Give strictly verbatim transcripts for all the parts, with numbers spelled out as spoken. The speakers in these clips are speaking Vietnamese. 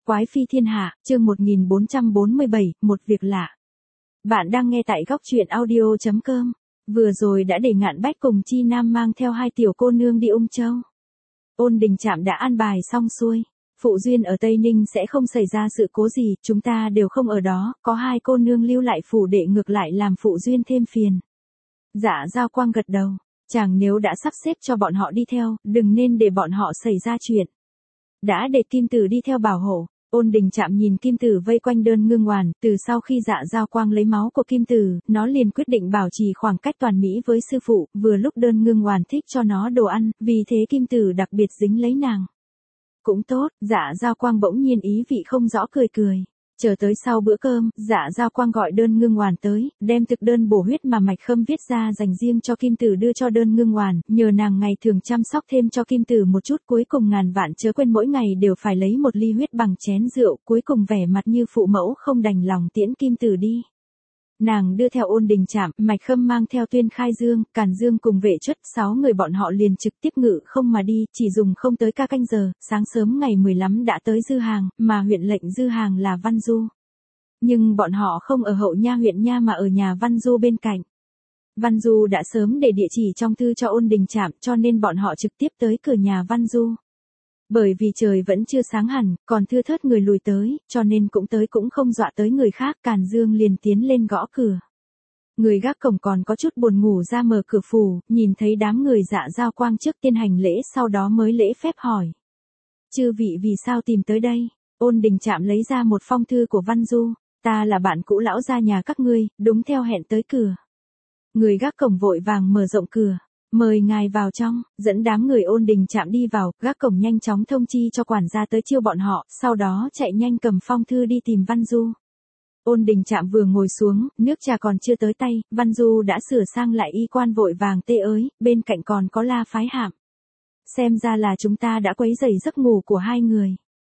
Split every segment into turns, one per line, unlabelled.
Quái phi thiên hạ, chương một nghìn bốn trăm bốn mươi bảy, một việc lạ. Bạn đang nghe tại góc truyện audio chấm com. Vừa rồi đã để Ngạn Bách cùng Chi Nam mang theo hai tiểu cô nương đi Ung Châu. Ôn Đình Trạm đã an bài xong xuôi. Phụ duyên ở Tây Ninh sẽ không xảy ra sự cố gì, chúng ta đều không ở đó, có hai cô nương lưu lại phủ đệ ngược lại làm phụ duyên thêm phiền. Dạ Giao Quang gật đầu, chàng nếu đã sắp xếp cho bọn họ đi theo, đừng nên để bọn họ xảy ra chuyện. Đã để Kim Tử đi theo bảo hộ. Ôn Đình Trạm nhìn Kim Tử vây quanh đơn ngưng hoàn, từ sau khi Dạ Giao Quang lấy máu của Kim Tử, nó liền quyết định bảo trì khoảng cách toàn mỹ với sư phụ, vừa lúc đơn ngưng hoàn thích cho nó đồ ăn, vì thế Kim Tử đặc biệt dính lấy nàng. Cũng tốt, Dạ Giao Quang bỗng nhiên ý vị không rõ cười cười. Chờ tới sau bữa cơm, Dạ Giao Quang gọi đơn ngưng hoàn tới, đem thực đơn bổ huyết mà Mạch Khâm viết ra dành riêng cho Kim Tử đưa cho đơn ngưng hoàn, nhờ nàng ngày thường chăm sóc thêm cho Kim Tử một chút, cuối cùng ngàn vạn chớ quên mỗi ngày đều phải lấy một ly huyết bằng chén rượu, cuối cùng vẻ mặt như phụ mẫu không đành lòng tiễn Kim Tử đi. Nàng đưa theo Ôn Đình Trạm, Mạch Khâm mang theo Tuyên Khai Dương, Càn Dương cùng Vệ Chuất, sáu người bọn họ liền trực tiếp ngự không mà đi, chỉ dùng không tới ca canh giờ, sáng sớm ngày mười lăm đã tới Dư Hàng, mà huyện lệnh Dư Hàng là Văn Du. Nhưng bọn họ không ở Hậu Nha huyện nha mà ở nhà Văn Du bên cạnh. Văn Du đã sớm để địa chỉ trong thư cho Ôn Đình Trạm, cho nên bọn họ trực tiếp tới cửa nhà Văn Du. Bởi vì trời vẫn chưa sáng hẳn, còn thưa thớt người lùi tới, cho nên cũng tới cũng không dọa tới người khác, Càn Dương liền tiến lên gõ cửa. Người gác cổng còn có chút buồn ngủ ra mở cửa phủ, nhìn thấy đám người Dạ Giao Quang trước tiên hành lễ sau đó mới lễ phép hỏi. Chư vị vì sao tìm tới đây? Ôn Đình Trạm lấy ra một phong thư của Văn Du, ta là bạn cũ lão gia nhà các ngươi, đúng theo hẹn tới cửa. Người gác cổng vội vàng mở rộng cửa. Mời ngài vào trong, dẫn đám người Ôn Đình Trạm đi vào, gác cổng nhanh chóng thông chi cho quản gia tới chiêu bọn họ, sau đó chạy nhanh cầm phong thư đi tìm Văn Du. Ôn Đình Trạm vừa ngồi xuống, nước trà còn chưa tới tay, Văn Du đã sửa sang lại y quan vội vàng tê ới, bên cạnh còn có La Phái Hạm. Xem ra là chúng ta đã quấy rầy giấc ngủ của hai người.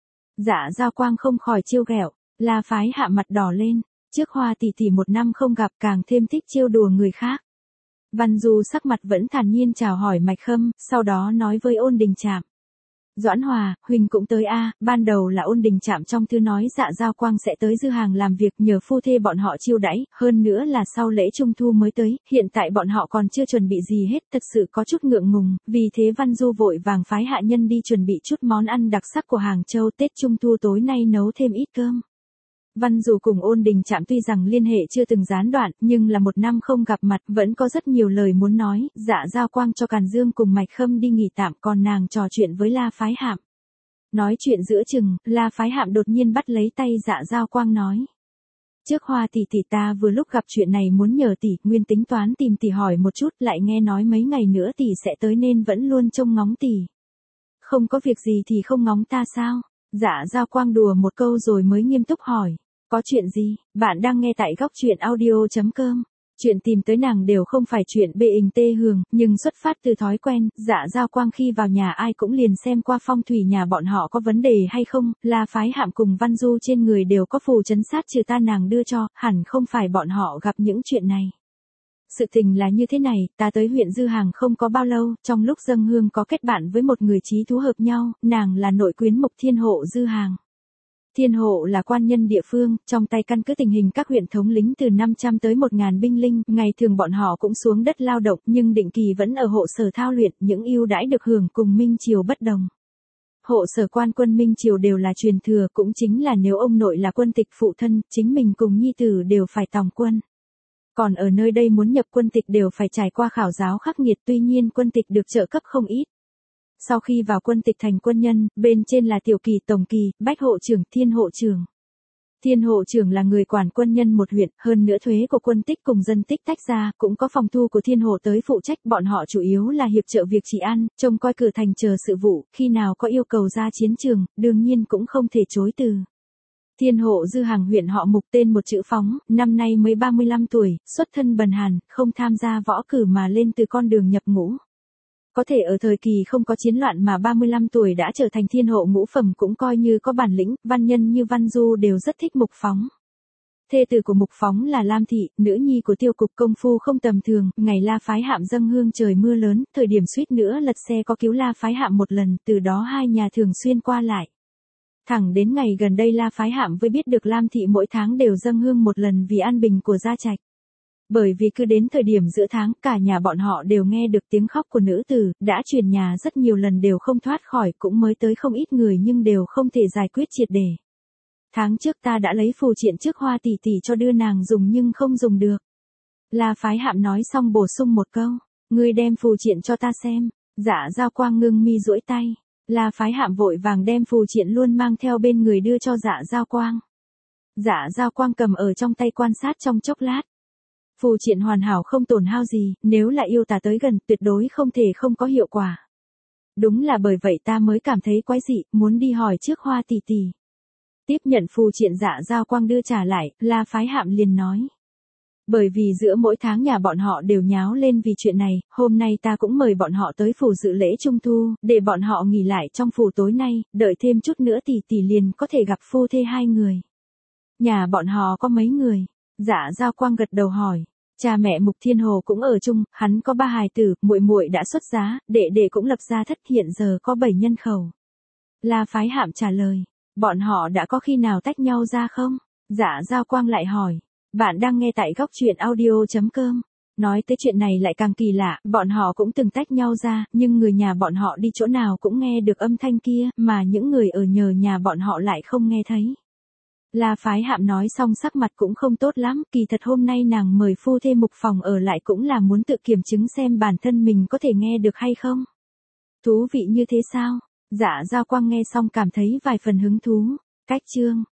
Dạ Giao Quang không khỏi trêu ghẹo, La Phái Hạm mặt đỏ lên, trước Hoa tỷ tỷ một năm không gặp càng thêm thích trêu đùa người khác. Văn Du sắc mặt vẫn thản nhiên chào hỏi Mạch Khâm, sau đó nói với Ôn Đình Trạm. Doãn Hòa, Huỳnh cũng tới a. À, ban đầu là Ôn Đình Trạm trong thư nói Dạ Giao Quang sẽ tới Dư Hàng làm việc nhờ phu thê bọn họ chiêu đãi, hơn nữa là sau lễ Trung Thu mới tới, hiện tại bọn họ còn chưa chuẩn bị gì hết, thật sự có chút ngượng ngùng, vì thế Văn Du vội vàng phái hạ nhân đi chuẩn bị chút món ăn đặc sắc của Hàng Châu Tết Trung Thu tối nay nấu thêm ít cơm. Văn Du cùng Ôn Đình Trạm tuy rằng liên hệ chưa từng gián đoạn, nhưng là một năm không gặp mặt, vẫn có rất nhiều lời muốn nói, Dạ Giao Quang cho Càn Dương cùng Mạch Khâm đi nghỉ tạm, còn nàng trò chuyện với La Phái Hạm. Nói chuyện giữa chừng, La Phái Hạm đột nhiên bắt lấy tay Dạ Giao Quang nói. Trước Hoa tỷ tỷ ta vừa lúc gặp chuyện này muốn nhờ tỷ, nguyên tính toán tìm tỷ hỏi một chút, lại nghe nói mấy ngày nữa tỷ sẽ tới nên vẫn luôn trông ngóng tỷ. Không có việc gì thì không ngóng ta sao? Dạ Giao Quang đùa một câu rồi mới nghiêm túc hỏi. Có chuyện gì? Bạn đang nghe tại góc truyện audio chấm com. Chuyện tìm tới nàng đều không phải chuyện bê hình tê hường, nhưng xuất phát từ thói quen, Dạ Giao Quang khi vào nhà ai cũng liền xem qua phong thủy nhà bọn họ có vấn đề hay không, La Phái Hạm cùng Văn Du trên người đều có phù trấn sát trừ ta nàng đưa cho, hẳn không phải bọn họ gặp những chuyện này. Sự tình là như thế này, ta tới huyện Dư Hàng không có bao lâu, trong lúc dâng hương có kết bạn với một người chí thú hợp nhau, nàng là nội quyến mục Thiên Hộ Dư Hàng. Thiên Hộ là quan nhân địa phương, trong tay căn cứ tình hình các huyện thống lĩnh từ năm trăm tới một nghìn binh linh, ngày thường bọn họ cũng xuống đất lao động, nhưng định kỳ vẫn ở hộ sở thao luyện, những ưu đãi được hưởng cùng Minh Triều bất đồng. Hộ sở quan quân Minh Triều đều là truyền thừa, cũng chính là nếu ông nội là quân tịch phụ thân, chính mình cùng nhi tử đều phải tòng quân. Còn ở nơi đây muốn nhập quân tịch đều phải trải qua khảo giáo khắc nghiệt, tuy nhiên quân tịch được trợ cấp không ít. Sau khi vào quân tịch thành quân nhân, bên trên là tiểu kỳ, tổng kỳ, bách hộ trưởng, thiên hộ trưởng. Thiên hộ trưởng là người quản quân nhân một huyện, hơn nữa thuế của quân tích cùng dân tích tách ra, cũng có phòng thu của thiên hộ tới phụ trách, bọn họ chủ yếu là hiệp trợ việc trị an, trông coi cửa thành chờ sự vụ, khi nào có yêu cầu ra chiến trường, đương nhiên cũng không thể chối từ. Thiên Hộ Dư Hàng huyện họ Mục tên một chữ Phóng, năm nay mới ba mươi lăm tuổi, xuất thân bần hàn, không tham gia võ cử mà lên từ con đường nhập ngũ. Có thể ở thời kỳ không có chiến loạn mà ba mươi lăm tuổi đã trở thành thiên hộ ngũ phẩm cũng coi như có bản lĩnh, văn nhân như Văn Du đều rất thích Mục Phóng. Thê tử của Mục Phóng là Lam Thị, nữ nhi của tiêu cục công phu không tầm thường, ngày La Phái Hạm dâng hương trời mưa lớn, thời điểm suýt nữa lật xe có cứu La Phái Hạm một lần, từ đó hai nhà thường xuyên qua lại. Thẳng đến ngày gần đây La Phái Hạm mới biết được Lam Thị mỗi tháng đều dâng hương một lần vì an bình của gia trạch. Bởi vì cứ đến thời điểm giữa tháng, cả nhà bọn họ đều nghe được tiếng khóc của nữ tử, đã chuyển nhà rất nhiều lần đều không thoát khỏi, cũng mới tới không ít người nhưng đều không thể giải quyết triệt để. Tháng trước ta đã lấy phù triện trước Hoa tỷ tỷ cho đưa nàng dùng nhưng không dùng được. La Phái Hạm nói xong bổ sung một câu, ngươi đem phù triện cho ta xem. Dạ Giao Quang ngưng mi duỗi tay. La Phái Hạm vội vàng đem phù triện luôn mang theo bên người đưa cho Dạ Giao Quang. Dạ Giao Quang cầm ở trong tay quan sát trong chốc lát. Phù triện hoàn hảo không tổn hao gì, nếu là yêu tà tới gần tuyệt đối không thể không có hiệu quả. Đúng là bởi vậy ta mới cảm thấy quái dị, muốn đi hỏi trước Hoa tỷ tỷ. Tiếp nhận phù triện Dạ Giao Quang đưa trả lại, La Phái Hạm liền nói. Bởi vì giữa mỗi tháng nhà bọn họ đều nháo lên vì chuyện này, hôm nay ta cũng mời bọn họ tới phủ dự lễ trung thu, để bọn họ nghỉ lại trong phủ tối nay, đợi thêm chút nữa tỷ tỷ liền có thể gặp phu thê hai người. Nhà bọn họ có mấy người? Dạ Giao Quang gật đầu hỏi. Cha mẹ Mục Thiên Hồ cũng ở chung, hắn có ba hài tử, muội muội đã xuất giá, đệ đệ cũng lập gia thất, hiện giờ có bảy nhân khẩu. La Phái Hạm trả lời, bọn họ đã có khi nào tách nhau ra không? Dạ Giao Quang lại hỏi. Bạn đang nghe tại góc truyện audio.com. Nói tới chuyện này lại càng kỳ lạ, bọn họ cũng từng tách nhau ra, nhưng người nhà bọn họ đi chỗ nào cũng nghe được âm thanh kia, mà những người ở nhờ nhà bọn họ lại không nghe thấy. La Phái Hạm nói xong sắc mặt cũng không tốt lắm, kỳ thật hôm nay nàng mời phu thê Mục phòng ở lại cũng là muốn tự kiểm chứng xem bản thân mình có thể nghe được hay không. Thú vị như thế sao? Dạ Giao Quang nghe xong cảm thấy vài phần hứng thú. Cách chương